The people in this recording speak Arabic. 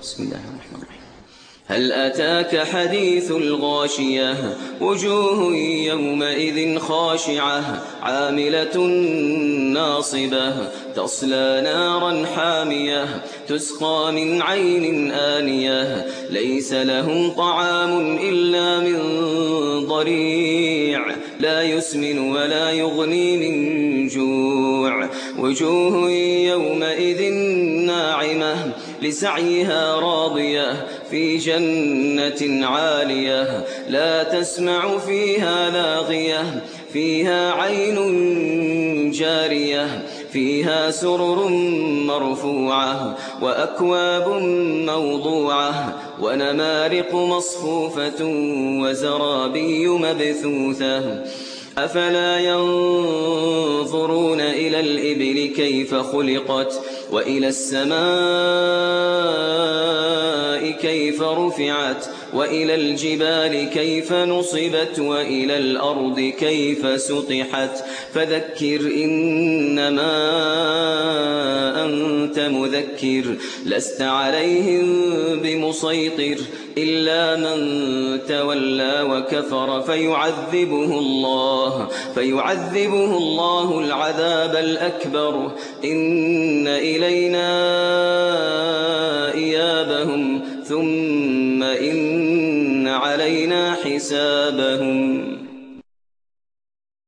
بسم الله الرحمن الرحيم. هل أتاك حديث الغاشية وجوه يومئذ خاشعة عاملة ناصبة تصلى نارا حامية تسقى من عين آنية ليس لهم طعام إلا من ضريع لا يسمن ولا يغني من جوع وجوه يومئذ ناعمة لسعيها راضية في جنة عالية لا تسمع فيها لاغية فيها عين جارية فيها سرر مرفوعة وأكواب موضوعة ونمارق مصفوفة وزرابي مبثوثة أفلا ينظرون إلى الإبل كيف خلقت وإلى السماء كيف رفعت وإلى الجبال كيف نصبت وإلى الأرض كيف سطحت فذكر إنما أنت مذكر لست عليهم بمسيطر إلا من تولى وكفر فيعذبه الله العذاب الأكبر إن إلينا